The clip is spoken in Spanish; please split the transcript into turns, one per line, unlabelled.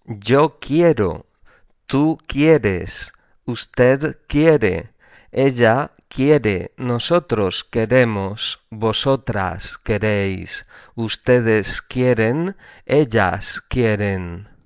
Yo quiero, tú quieres, usted quiere, ella quiere, nosotros queremos, vosotras queréis, ustedes quieren, ellas quieren.